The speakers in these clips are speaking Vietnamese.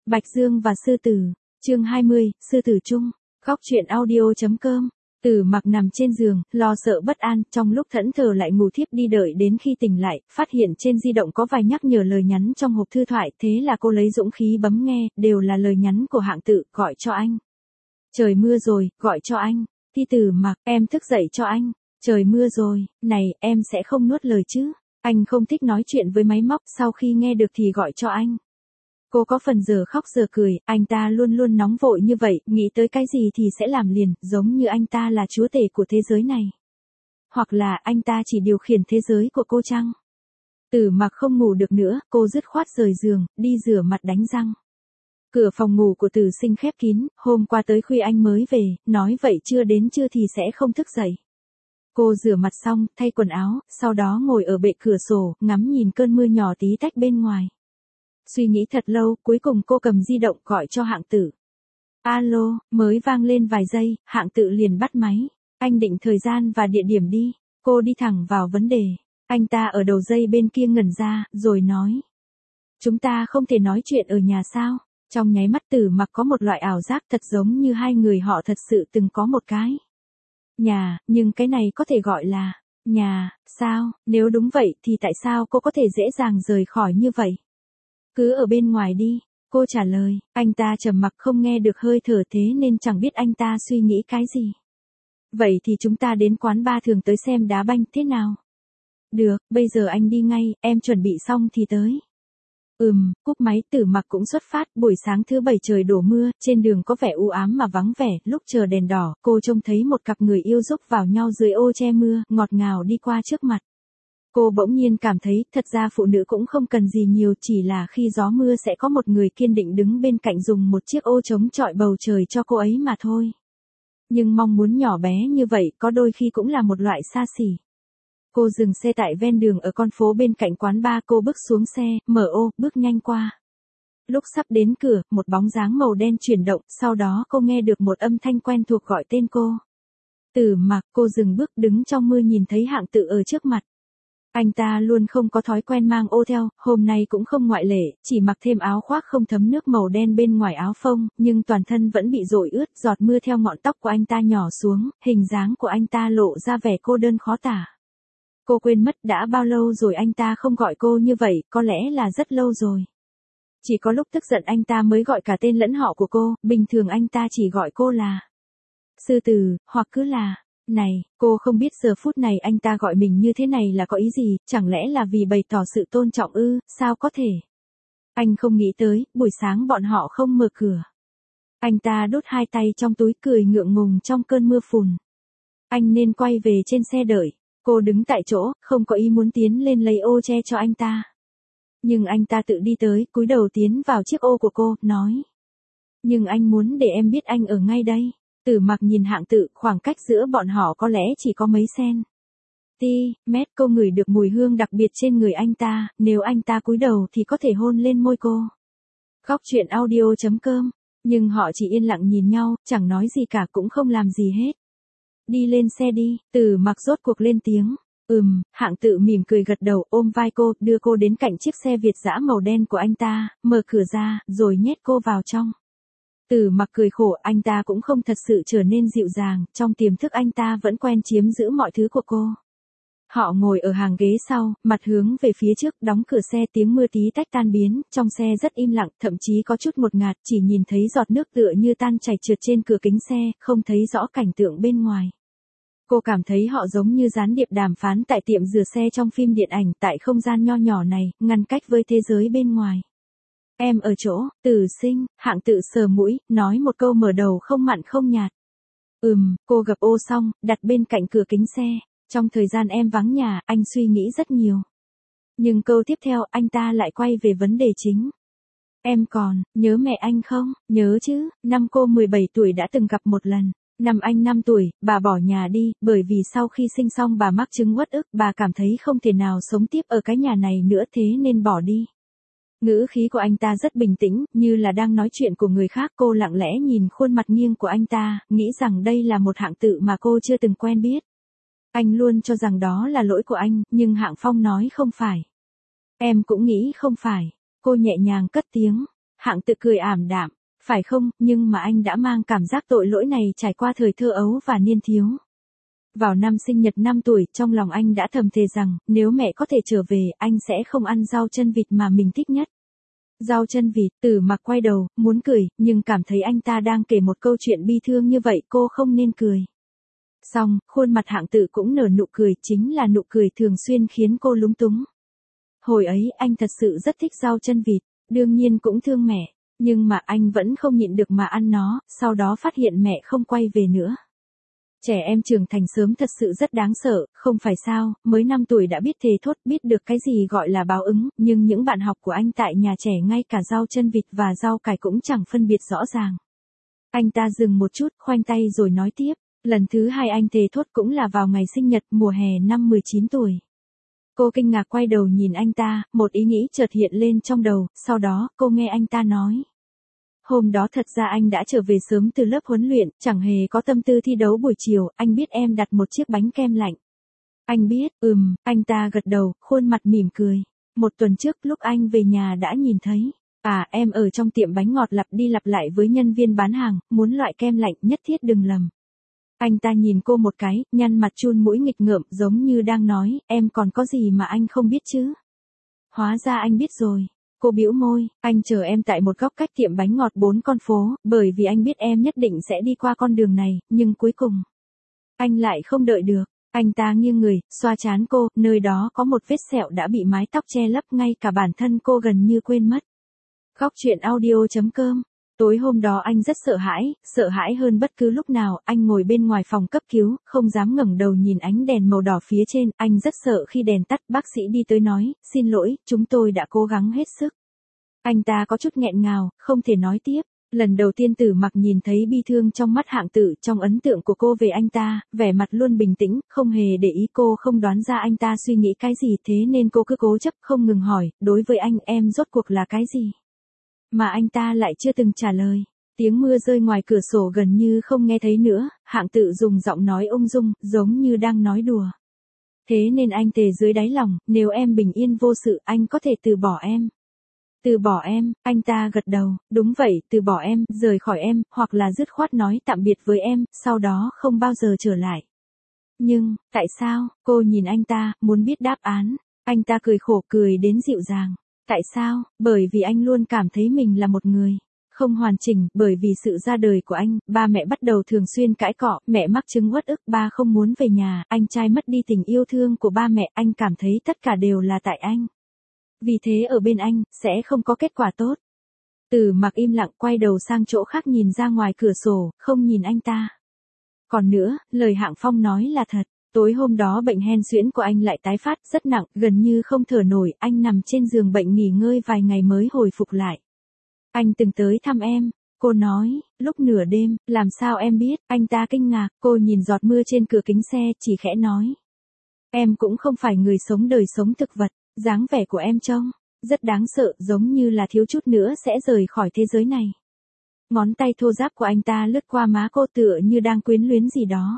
Bạch Dương và Sư Tử, chương 20, Sư Tử Chung, khóc chuyện audio.com. Tử Mặc nằm trên giường, lo sợ bất an, trong lúc thẫn thờ lại ngủ thiếp đi đợi đến khi tỉnh lại, phát hiện trên di động có vài nhắc nhở lời nhắn trong hộp thư thoại, thế là cô lấy dũng khí bấm nghe, đều là lời nhắn của Hạng Tự, gọi cho anh. Trời mưa rồi, gọi cho anh. Thi Tử Mặc, em thức dậy cho anh. Trời mưa rồi, này, em sẽ không nuốt lời chứ. Anh không thích nói chuyện với máy móc, sau khi nghe được thì gọi cho anh. Cô có phần giờ khóc giờ cười, anh ta luôn luôn nóng vội như vậy, nghĩ tới cái gì thì sẽ làm liền, giống như anh ta là chúa tể của thế giới này. Hoặc là anh ta chỉ điều khiển thế giới của cô chăng? Tử Mặc không ngủ được nữa, cô dứt khoát rời giường, đi rửa mặt đánh răng. Cửa phòng ngủ của Tử Sinh khép kín, hôm qua tới khuya anh mới về, nói vậy chưa đến trưa thì sẽ không thức dậy. Cô rửa mặt xong, thay quần áo, sau đó ngồi ở bệ cửa sổ, ngắm nhìn cơn mưa nhỏ tí tách bên ngoài. Suy nghĩ thật lâu, cuối cùng cô cầm di động gọi cho Hạng Tự. Alo, mới vang lên vài giây, Hạng Tự liền bắt máy. Anh định thời gian và địa điểm đi. Cô đi thẳng vào vấn đề. Anh ta ở đầu dây bên kia ngẩn ra, rồi nói. Chúng ta không thể nói chuyện ở nhà sao? Trong nháy mắt Tử Mặc có một loại ảo giác thật giống như hai người họ thật sự từng có một cái nhà, nhưng cái này có thể gọi là nhà, sao? Nếu đúng vậy thì tại sao cô có thể dễ dàng rời khỏi như vậy? Cứ ở bên ngoài đi, cô trả lời. Anh ta trầm mặc không nghe được hơi thở thế nên chẳng biết anh ta suy nghĩ cái gì. Vậy thì chúng ta đến quán bar thường tới xem đá banh thế nào? Được, bây giờ anh đi ngay, em chuẩn bị xong thì tới. Cúp máy. Tử Mặc cũng xuất phát, buổi sáng thứ Bảy trời đổ mưa, trên đường có vẻ u ám mà vắng vẻ, lúc chờ đèn đỏ, cô trông thấy một cặp người yêu giúp vào nhau dưới ô che mưa, ngọt ngào đi qua trước mặt. Cô bỗng nhiên cảm thấy, thật ra phụ nữ cũng không cần gì nhiều, chỉ là khi gió mưa sẽ có một người kiên định đứng bên cạnh dùng một chiếc ô chống chọi bầu trời cho cô ấy mà thôi. Nhưng mong muốn nhỏ bé như vậy có đôi khi cũng là một loại xa xỉ. Cô dừng xe tại ven đường ở con phố bên cạnh quán bar, cô bước xuống xe, mở ô, bước nhanh qua. Lúc sắp đến cửa, một bóng dáng màu đen chuyển động, sau đó cô nghe được một âm thanh quen thuộc gọi tên cô. Tử Mặc. Cô dừng bước đứng trong mưa nhìn thấy Hạng Tự ở trước mặt. Anh ta luôn không có thói quen mang ô theo, hôm nay cũng không ngoại lệ, chỉ mặc thêm áo khoác không thấm nước màu đen bên ngoài áo phông, nhưng toàn thân vẫn bị dội ướt, giọt mưa theo ngọn tóc của anh ta nhỏ xuống, hình dáng của anh ta lộ ra vẻ cô đơn khó tả. Cô quên mất đã bao lâu rồi anh ta không gọi cô như vậy, có lẽ là rất lâu rồi. Chỉ có lúc tức giận anh ta mới gọi cả tên lẫn họ của cô, bình thường anh ta chỉ gọi cô là Sư Tử, hoặc cứ là này. Cô không biết giờ phút này anh ta gọi mình như thế này là có ý gì, chẳng lẽ là vì bày tỏ sự tôn trọng ư, sao có thể. Anh không nghĩ tới, buổi sáng bọn họ không mở cửa. Anh ta đút hai tay trong túi cười ngượng ngùng trong cơn mưa phùn. Anh nên quay về trên xe đợi. Cô đứng tại chỗ, không có ý muốn tiến lên lấy ô che cho anh ta. Nhưng anh ta tự đi tới, cúi đầu tiến vào chiếc ô của cô, nói. Nhưng anh muốn để em biết anh ở ngay đây. Tử Mặc nhìn Hạng Tự, khoảng cách giữa bọn họ có lẽ chỉ có mấy mét. Cô ngửi được mùi hương đặc biệt trên người anh ta, nếu anh ta cúi đầu thì có thể hôn lên môi cô. Khóc chuyện audio.com. Nhưng họ chỉ yên lặng nhìn nhau, chẳng nói gì cả cũng không làm gì hết. Đi lên xe đi. Tử Mặc rốt cuộc lên tiếng. Hạng Tự mỉm cười gật đầu, ôm vai cô, đưa cô đến cạnh chiếc xe Việt dã màu đen của anh ta, mở cửa ra, rồi nhét cô vào trong. Tử Mặc cười khổ, anh ta cũng không thật sự trở nên dịu dàng, trong tiềm thức anh ta vẫn quen chiếm giữ mọi thứ của cô. Họ ngồi ở hàng ghế sau, mặt hướng về phía trước, đóng cửa xe, tiếng mưa tí tách tan biến, trong xe rất im lặng, thậm chí có chút ngột ngạt, chỉ nhìn thấy giọt nước tựa như tan chảy trượt trên cửa kính xe, không thấy rõ cảnh tượng bên ngoài. Cô cảm thấy họ giống như gián điệp đàm phán tại tiệm rửa xe trong phim điện ảnh, tại không gian nho nhỏ này, ngăn cách với thế giới bên ngoài. Em ở chỗ, Tử Sinh. Hạng Tự sờ mũi, nói một câu mở đầu không mặn không nhạt. Cô gập ô xong, đặt bên cạnh cửa kính xe. Trong thời gian em vắng nhà, anh suy nghĩ rất nhiều. Nhưng câu tiếp theo, anh ta lại quay về vấn đề chính. Em còn nhớ mẹ anh không? Nhớ chứ, năm cô 17 tuổi đã từng gặp một lần. Năm anh 5 tuổi, bà bỏ nhà đi, bởi vì sau khi sinh xong bà mắc chứng uất ức, bà cảm thấy không thể nào sống tiếp ở cái nhà này nữa thế nên bỏ đi. Ngữ khí của anh ta rất bình tĩnh, như là đang nói chuyện của người khác. Cô lặng lẽ nhìn khuôn mặt nghiêng của anh ta, nghĩ rằng đây là một Hạng Tự mà cô chưa từng quen biết. Anh luôn cho rằng đó là lỗi của anh, nhưng Hạng Phong nói không phải. Em cũng nghĩ không phải. Cô nhẹ nhàng cất tiếng. Hạng Tự cười ảm đạm, phải không, nhưng mà anh đã mang cảm giác tội lỗi này trải qua thời thơ ấu và niên thiếu. Vào năm sinh nhật 5 tuổi, trong lòng anh đã thầm thề rằng, nếu mẹ có thể trở về, anh sẽ không ăn rau chân vịt mà mình thích nhất. Rau chân vịt, Tử Mặc quay đầu, muốn cười, nhưng cảm thấy anh ta đang kể một câu chuyện bi thương như vậy, cô không nên cười. Xong, khuôn mặt Hạng Tự cũng nở nụ cười, chính là nụ cười thường xuyên khiến cô lúng túng. Hồi ấy, anh thật sự rất thích rau chân vịt, đương nhiên cũng thương mẹ, nhưng mà anh vẫn không nhịn được mà ăn nó, sau đó phát hiện mẹ không quay về nữa. Trẻ em trưởng thành sớm thật sự rất đáng sợ, không phải sao, mới 5 tuổi đã biết thề thốt, biết được cái gì gọi là báo ứng, nhưng những bạn học của anh tại nhà trẻ ngay cả rau chân vịt và rau cải cũng chẳng phân biệt rõ ràng. Anh ta dừng một chút, khoanh tay rồi nói tiếp, lần thứ 2 anh thề thốt cũng là vào ngày sinh nhật mùa hè năm 19 tuổi. Cô kinh ngạc quay đầu nhìn anh ta, một ý nghĩ chợt hiện lên trong đầu, sau đó, cô nghe anh ta nói. Hôm đó thật ra anh đã trở về sớm từ lớp huấn luyện, chẳng hề có tâm tư thi đấu buổi chiều, anh biết em đặt một chiếc bánh kem lạnh. Anh biết, anh ta gật đầu, khuôn mặt mỉm cười. Một tuần trước lúc anh về nhà đã nhìn thấy. À, em ở trong tiệm bánh ngọt lặp đi lặp lại với nhân viên bán hàng, muốn loại kem lạnh nhất thiết đừng lầm. Anh ta nhìn cô một cái, nhăn mặt chun mũi nghịch ngợm giống như đang nói, em còn có gì mà anh không biết chứ? Hóa ra anh biết rồi. Cô bĩu môi, anh chờ em tại một góc cách tiệm bánh ngọt 4 con phố, bởi vì anh biết em nhất định sẽ đi qua con đường này, nhưng cuối cùng, anh lại không đợi được. Anh ta nghiêng người, xoa trán cô, nơi đó có một vết sẹo đã bị mái tóc che lấp, ngay cả bản thân cô gần như quên mất. Góc truyện audio.com. Tối hôm đó anh rất sợ hãi hơn bất cứ lúc nào, anh ngồi bên ngoài phòng cấp cứu, không dám ngẩng đầu nhìn ánh đèn màu đỏ phía trên, anh rất sợ khi đèn tắt, bác sĩ đi tới nói, xin lỗi, chúng tôi đã cố gắng hết sức. Anh ta có chút nghẹn ngào, không thể nói tiếp. Lần đầu tiên Tử Mặc nhìn thấy bi thương trong mắt Hạng Tự, trong ấn tượng của cô về anh ta, vẻ mặt luôn bình tĩnh, không hề để ý, cô không đoán ra anh ta suy nghĩ cái gì, thế nên cô cứ cố chấp không ngừng hỏi, đối với anh em rốt cuộc là cái gì? Mà anh ta lại chưa từng trả lời. Tiếng mưa rơi ngoài cửa sổ gần như không nghe thấy nữa, Hạng Tự dùng giọng nói ung dung, giống như đang nói đùa. Thế nên anh thề dưới đáy lòng, nếu em bình yên vô sự, anh có thể từ bỏ em. Từ bỏ em, anh ta gật đầu, đúng vậy, từ bỏ em, rời khỏi em, hoặc là dứt khoát nói tạm biệt với em, sau đó không bao giờ trở lại. Nhưng, tại sao? Cô nhìn anh ta, muốn biết đáp án. Anh ta cười khổ, cười đến dịu dàng. Tại sao? Bởi vì anh luôn cảm thấy mình là một người không hoàn chỉnh, bởi vì sự ra đời của anh, ba mẹ bắt đầu thường xuyên cãi cọ, mẹ mắc chứng uất ức, ba không muốn về nhà, anh trai mất đi tình yêu thương của ba mẹ, anh cảm thấy tất cả đều là tại anh. Vì thế ở bên anh, sẽ không có kết quả tốt. Tử Mặc im lặng quay đầu sang chỗ khác nhìn ra ngoài cửa sổ, không nhìn anh ta. Còn nữa, lời Hạng Phong nói là thật. Tối hôm đó bệnh hen suyễn của anh lại tái phát rất nặng, gần như không thở nổi, anh nằm trên giường bệnh nghỉ ngơi vài ngày mới hồi phục lại. Anh từng tới thăm em, cô nói, lúc nửa đêm, làm sao em biết, anh ta kinh ngạc, cô nhìn giọt mưa trên cửa kính xe, chỉ khẽ nói. Em cũng không phải người sống đời sống thực vật, dáng vẻ của em trông rất đáng sợ, giống như là thiếu chút nữa sẽ rời khỏi thế giới này. Ngón tay thô ráp của anh ta lướt qua má cô tựa như đang quyến luyến gì đó.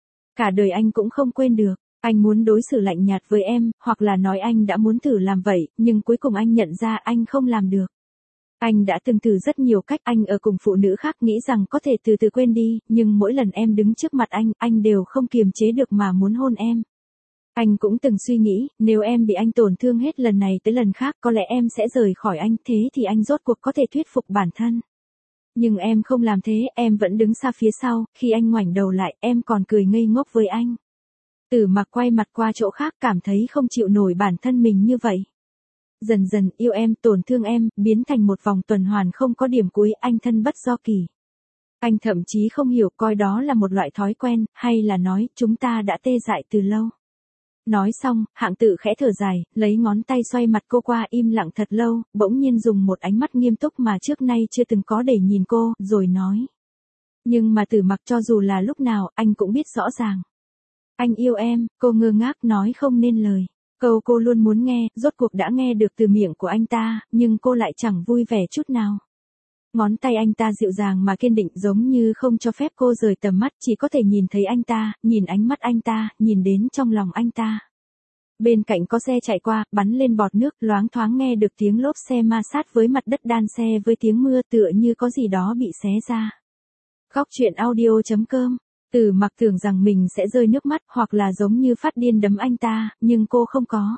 Cả đời anh cũng không quên được, anh muốn đối xử lạnh nhạt với em, hoặc là nói anh đã muốn thử làm vậy, nhưng cuối cùng anh nhận ra anh không làm được. Anh đã từng thử rất nhiều cách, anh ở cùng phụ nữ khác nghĩ rằng có thể từ từ quên đi, nhưng mỗi lần em đứng trước mặt anh đều không kiềm chế được mà muốn hôn em. Anh cũng từng suy nghĩ, nếu em bị anh tổn thương hết lần này tới lần khác, có lẽ em sẽ rời khỏi anh, thế thì anh rốt cuộc có thể thuyết phục bản thân. Nhưng em không làm thế, em vẫn đứng xa phía sau, khi anh ngoảnh đầu lại, em còn cười ngây ngốc với anh. Tử Mặc quay mặt qua chỗ khác, cảm thấy không chịu nổi bản thân mình như vậy. Dần dần, yêu em, tổn thương em, biến thành một vòng tuần hoàn không có điểm cuối, anh thân bất do kỳ. Anh thậm chí không hiểu coi đó là một loại thói quen, hay là nói, chúng ta đã tê dại từ lâu. Nói xong, Hạng Tự khẽ thở dài, lấy ngón tay xoay mặt cô qua, im lặng thật lâu, bỗng nhiên dùng một ánh mắt nghiêm túc mà trước nay chưa từng có để nhìn cô, rồi nói. Nhưng mà Tử Mặc, cho dù là lúc nào, anh cũng biết rõ ràng. Anh yêu em, cô ngơ ngác nói không nên lời. Câu cô luôn muốn nghe, rốt cuộc đã nghe được từ miệng của anh ta, nhưng cô lại chẳng vui vẻ chút nào. Ngón tay anh ta dịu dàng mà kiên định, giống như không cho phép cô rời tầm mắt, chỉ có thể nhìn thấy anh ta, nhìn ánh mắt anh ta, nhìn đến trong lòng anh ta. Bên cạnh có xe chạy qua, bắn lên bọt nước, loáng thoáng nghe được tiếng lốp xe ma sát với mặt đất đan xe với tiếng mưa tựa như có gì đó bị xé ra. Góc truyện audio.com. Từ Mặc tưởng rằng mình sẽ rơi nước mắt hoặc là giống như phát điên đấm anh ta, nhưng cô không có.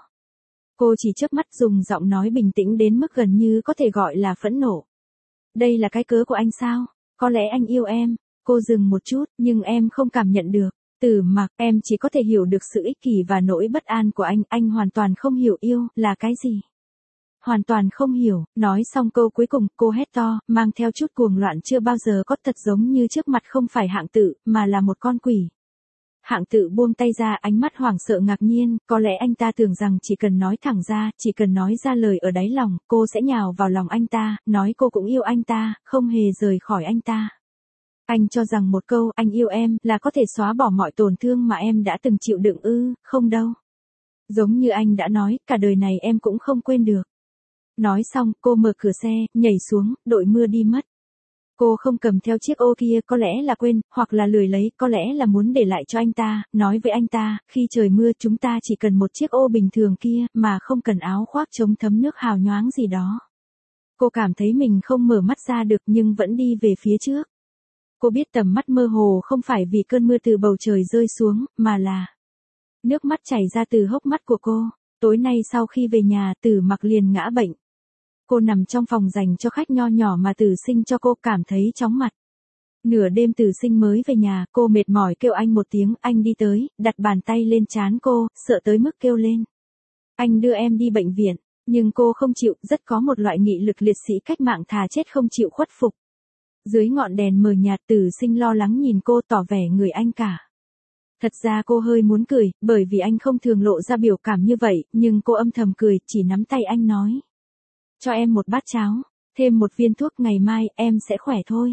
Cô chỉ chớp mắt dùng giọng nói bình tĩnh đến mức gần như có thể gọi là phẫn nộ. Đây là cái cớ của anh sao? Có lẽ anh yêu em. Cô dừng một chút, nhưng em không cảm nhận được. Từ Mặc, em chỉ có thể hiểu được sự ích kỷ và nỗi bất an của anh hoàn toàn không hiểu yêu là cái gì. Hoàn toàn không hiểu, nói xong câu cuối cùng, cô hét to, mang theo chút cuồng loạn chưa bao giờ có, thật giống như trước mặt không phải Hạng Tự, mà là một con quỷ. Hạng Tự buông tay ra, ánh mắt hoảng sợ ngạc nhiên, có lẽ anh ta tưởng rằng chỉ cần nói thẳng ra, chỉ cần nói ra lời ở đáy lòng, cô sẽ nhào vào lòng anh ta, nói cô cũng yêu anh ta, không hề rời khỏi anh ta. Anh cho rằng một câu, anh yêu em, là có thể xóa bỏ mọi tổn thương mà em đã từng chịu đựng ư, không đâu. Giống như anh đã nói, cả đời này em cũng không quên được. Nói xong, cô mở cửa xe, nhảy xuống, đội mưa đi mất. Cô không cầm theo chiếc ô kia, có lẽ là quên, hoặc là lười lấy, có lẽ là muốn để lại cho anh ta, nói với anh ta, khi trời mưa chúng ta chỉ cần một chiếc ô bình thường kia, mà không cần áo khoác chống thấm nước hào nhoáng gì đó. Cô cảm thấy mình không mở mắt ra được nhưng vẫn đi về phía trước. Cô biết tầm mắt mơ hồ không phải vì cơn mưa từ bầu trời rơi xuống, mà là nước mắt chảy ra từ hốc mắt của cô. Tối nay sau khi về nhà, Từ Mặc liền ngã bệnh. Cô nằm trong phòng dành cho khách nho nhỏ mà Từ Sinh cho cô, cảm thấy chóng mặt. Nửa đêm Từ Sinh mới về nhà, cô mệt mỏi kêu anh một tiếng, anh đi tới, đặt bàn tay lên trán cô, sợ tới mức kêu lên. Anh đưa em đi bệnh viện, nhưng cô không chịu, rất có một loại nghị lực liệt sĩ cách mạng thà chết không chịu khuất phục. Dưới ngọn đèn mờ nhạt, Từ Sinh lo lắng nhìn cô, tỏ vẻ người anh cả. Thật ra cô hơi muốn cười, bởi vì anh không thường lộ ra biểu cảm như vậy, nhưng cô âm thầm cười, chỉ nắm tay anh nói. Cho em một bát cháo, thêm một viên thuốc, ngày mai em sẽ khỏe thôi.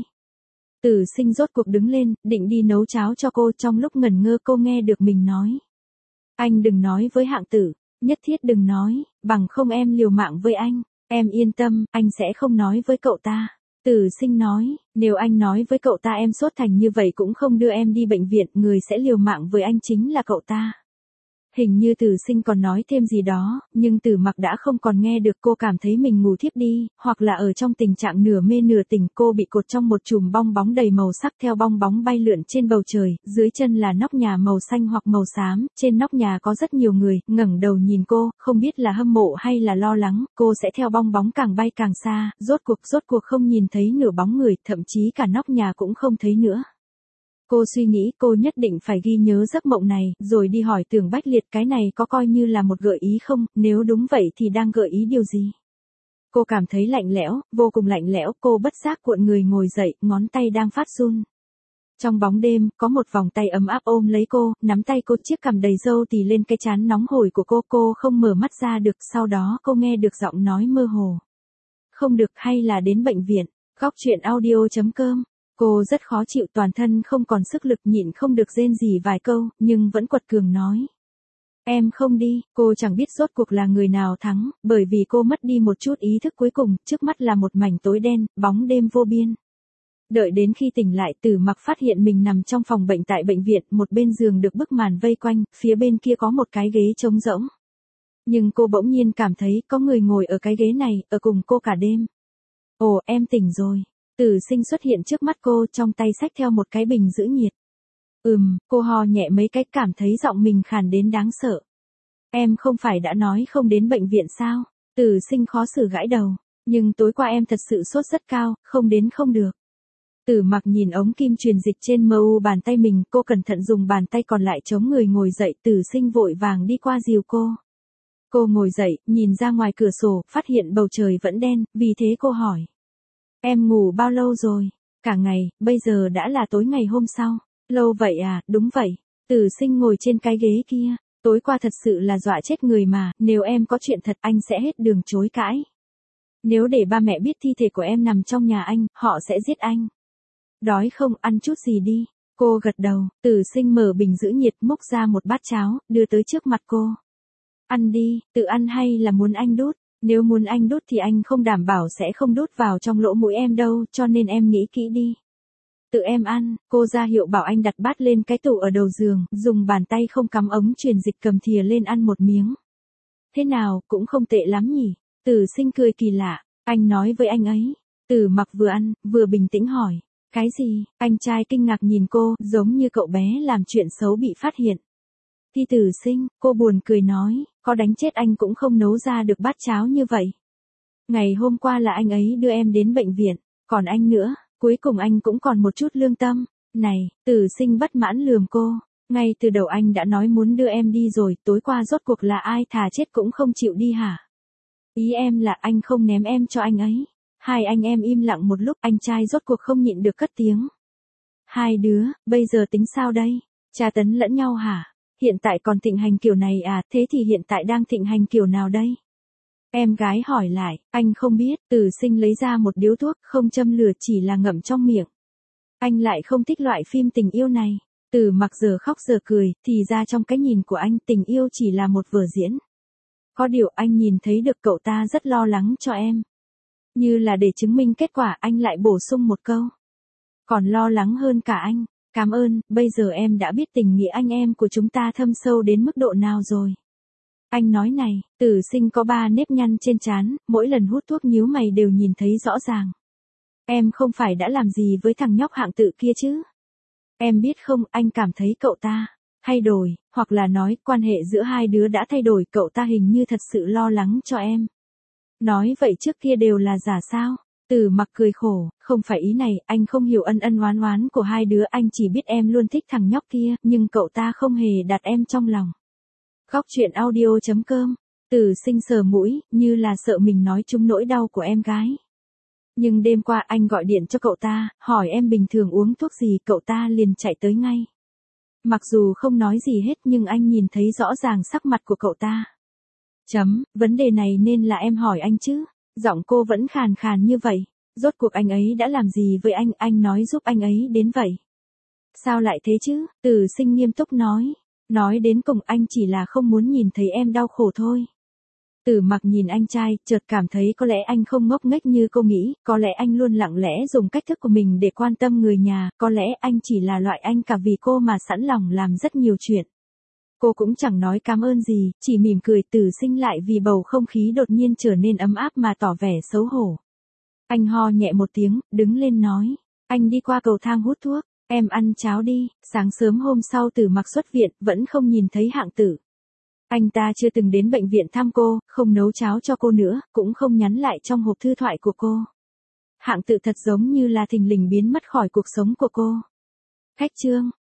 Từ Sinh rốt cuộc đứng lên, định đi nấu cháo cho cô, trong lúc ngẩn ngơ cô nghe được mình nói. Anh đừng nói với Hạng Tử, nhất thiết đừng nói, bằng không em liều mạng với anh, em yên tâm, anh sẽ không nói với cậu ta. Từ Sinh nói, nếu anh nói với cậu ta em sốt thành như vậy cũng không đưa em đi bệnh viện, người sẽ liều mạng với anh chính là cậu ta. Hình như Từ Sinh còn nói thêm gì đó, nhưng Từ Mặc đã không còn nghe được, cô cảm thấy mình ngủ thiếp đi, hoặc là ở trong tình trạng nửa mê nửa tỉnh, cô bị cột trong một chùm bong bóng đầy màu sắc, theo bong bóng bay lượn trên bầu trời, dưới chân là nóc nhà màu xanh hoặc màu xám, trên nóc nhà có rất nhiều người, ngẩng đầu nhìn cô, không biết là hâm mộ hay là lo lắng, cô sẽ theo bong bóng càng bay càng xa, rốt cuộc không nhìn thấy nửa bóng người, thậm chí cả nóc nhà cũng không thấy nữa. Cô suy nghĩ cô nhất định phải ghi nhớ giấc mộng này, rồi đi hỏi Tưởng Bách Liệt cái này có coi như là một gợi ý không, nếu đúng vậy thì đang gợi ý điều gì. Cô cảm thấy lạnh lẽo, vô cùng lạnh lẽo, cô bất giác cuộn người ngồi dậy, ngón tay đang phát run. Trong bóng đêm, có một vòng tay ấm áp ôm lấy cô, nắm tay cô, chiếc cằm đầy râu tì lên cái trán nóng hổi của cô không mở mắt ra được, sau đó cô nghe được giọng nói mơ hồ. Không được, hay là đến bệnh viện. Góc truyện audio.com. Cô rất khó chịu, toàn thân không còn sức lực, nhịn không được rên rỉ vài câu, nhưng vẫn quật cường nói. Em không đi, cô chẳng biết rốt cuộc là người nào thắng, bởi vì cô mất đi một chút ý thức cuối cùng, trước mắt là một mảnh tối đen, bóng đêm vô biên. Đợi đến khi tỉnh lại, Từ Mặc phát hiện mình nằm trong phòng bệnh tại bệnh viện, một bên giường được bức màn vây quanh, phía bên kia có một cái ghế trống rỗng. Nhưng cô bỗng nhiên cảm thấy có người ngồi ở cái ghế này, ở cùng cô cả đêm. Ồ, em tỉnh rồi. Từ Sinh xuất hiện trước mắt cô, trong tay xách theo một cái bình giữ nhiệt. Cô ho nhẹ mấy cái, cảm thấy giọng mình khàn đến đáng sợ. Em không phải đã nói không đến bệnh viện sao? Từ Sinh khó xử gãi đầu. Nhưng tối qua em thật sự sốt rất cao, không đến không được. Từ Mặc nhìn ống kim truyền dịch trên mu bàn tay mình, cô cẩn thận dùng bàn tay còn lại chống người ngồi dậy, Từ Sinh vội vàng đi qua dìu cô. Cô ngồi dậy, nhìn ra ngoài cửa sổ, phát hiện bầu trời vẫn đen, vì thế cô hỏi. Em ngủ bao lâu rồi? Cả ngày, bây giờ đã là tối ngày hôm sau. Lâu vậy à, đúng vậy. Từ Sinh ngồi trên cái ghế kia. Tối qua thật sự là dọa chết người mà, nếu em có chuyện thật anh sẽ hết đường chối cãi. Nếu để ba mẹ biết thi thể của em nằm trong nhà anh, họ sẽ giết anh. Đói không, ăn chút gì đi. Cô gật đầu, Từ Sinh mở bình giữ nhiệt, múc ra một bát cháo, đưa tới trước mặt cô. Ăn đi, tự ăn hay là muốn anh đút? Nếu muốn anh đút thì anh không đảm bảo sẽ không đút vào trong lỗ mũi em đâu, cho nên em nghĩ kỹ đi. Tự em ăn, cô ra hiệu bảo anh đặt bát lên cái tủ ở đầu giường, dùng bàn tay không cắm ống truyền dịch cầm thìa lên ăn một miếng. Thế nào, cũng không tệ lắm nhỉ. Tử Sinh cười kỳ lạ, anh nói với anh ấy. Tử Mặc vừa ăn, vừa bình tĩnh hỏi. Cái gì? Anh trai kinh ngạc nhìn cô, giống như cậu bé làm chuyện xấu bị phát hiện. Thi Tử Sinh, cô buồn cười nói, có đánh chết anh cũng không nấu ra được bát cháo như vậy. Ngày hôm qua là anh ấy đưa em đến bệnh viện, còn anh nữa, cuối cùng anh cũng còn một chút lương tâm. Này, Tử Sinh bất mãn lườm cô, ngay từ đầu anh đã nói muốn đưa em đi rồi, tối qua rốt cuộc là ai thà chết cũng không chịu đi hả? Ý em là anh không ném em cho anh ấy. Hai anh em im lặng một lúc, anh trai rốt cuộc không nhịn được cất tiếng. Hai đứa, bây giờ tính sao đây? Tra tấn lẫn nhau hả? Hiện tại còn thịnh hành kiểu này à, thế thì hiện tại đang thịnh hành kiểu nào đây? Em gái hỏi lại, anh không biết. Tử Sinh lấy ra một điếu thuốc, không châm lửa, chỉ là ngậm trong miệng. Anh lại không thích loại phim tình yêu này. Tử Mặc giờ khóc giờ cười, thì ra trong cái nhìn của anh tình yêu chỉ là một vở diễn. Có điều anh nhìn thấy được cậu ta rất lo lắng cho em. Như là để chứng minh kết quả, anh lại bổ sung một câu. Còn lo lắng hơn cả anh. Cảm ơn, bây giờ em đã biết tình nghĩa anh em của chúng ta thâm sâu đến mức độ nào rồi. Anh nói này, Tử Sinh có 3 nếp nhăn trên trán, mỗi lần hút thuốc nhíu mày đều nhìn thấy rõ ràng. Em không phải đã làm gì với thằng nhóc Hạng Tự kia chứ? Em biết không, anh cảm thấy cậu ta thay đổi, hoặc là nói quan hệ giữa hai đứa đã thay đổi, cậu ta hình như thật sự lo lắng cho em. Nói vậy trước kia đều là giả sao? Tử Mặc cười khổ, không phải ý này, anh không hiểu ân ân oán oán của hai đứa, anh chỉ biết em luôn thích thằng nhóc kia, nhưng cậu ta không hề đặt em trong lòng. Góc truyện audio.com. Tử Sinh sờ mũi, như là sợ mình nói trúng nỗi đau của em gái. Nhưng đêm qua anh gọi điện cho cậu ta, hỏi em bình thường uống thuốc gì, cậu ta liền chạy tới ngay. Mặc dù không nói gì hết nhưng anh nhìn thấy rõ ràng sắc mặt của cậu ta. Vấn đề này nên là em hỏi anh chứ. Giọng cô vẫn khàn khàn như vậy. Rốt cuộc anh ấy đã làm gì với anh nói giúp anh ấy đến vậy. Sao lại thế chứ? Tử Sinh nghiêm túc nói. Nói đến cùng anh chỉ là không muốn nhìn thấy em đau khổ thôi. Tử Mặc nhìn anh trai, chợt cảm thấy có lẽ anh không ngốc nghếch như cô nghĩ, có lẽ anh luôn lặng lẽ dùng cách thức của mình để quan tâm người nhà, có lẽ anh chỉ là loại anh cả vì cô mà sẵn lòng làm rất nhiều chuyện. Cô cũng chẳng nói cảm ơn gì, chỉ mỉm cười. Tử Sinh lại vì bầu không khí đột nhiên trở nên ấm áp mà tỏ vẻ xấu hổ. Anh ho nhẹ một tiếng, đứng lên nói. Anh đi qua cầu thang hút thuốc, em ăn cháo đi. Sáng sớm hôm sau Tử Mặc xuất viện, vẫn không nhìn thấy Hạng Tử. Anh ta chưa từng đến bệnh viện thăm cô, không nấu cháo cho cô nữa, cũng không nhắn lại trong hộp thư thoại của cô. Hạng Tự thật giống như là thình lình biến mất khỏi cuộc sống của cô. Khách trương.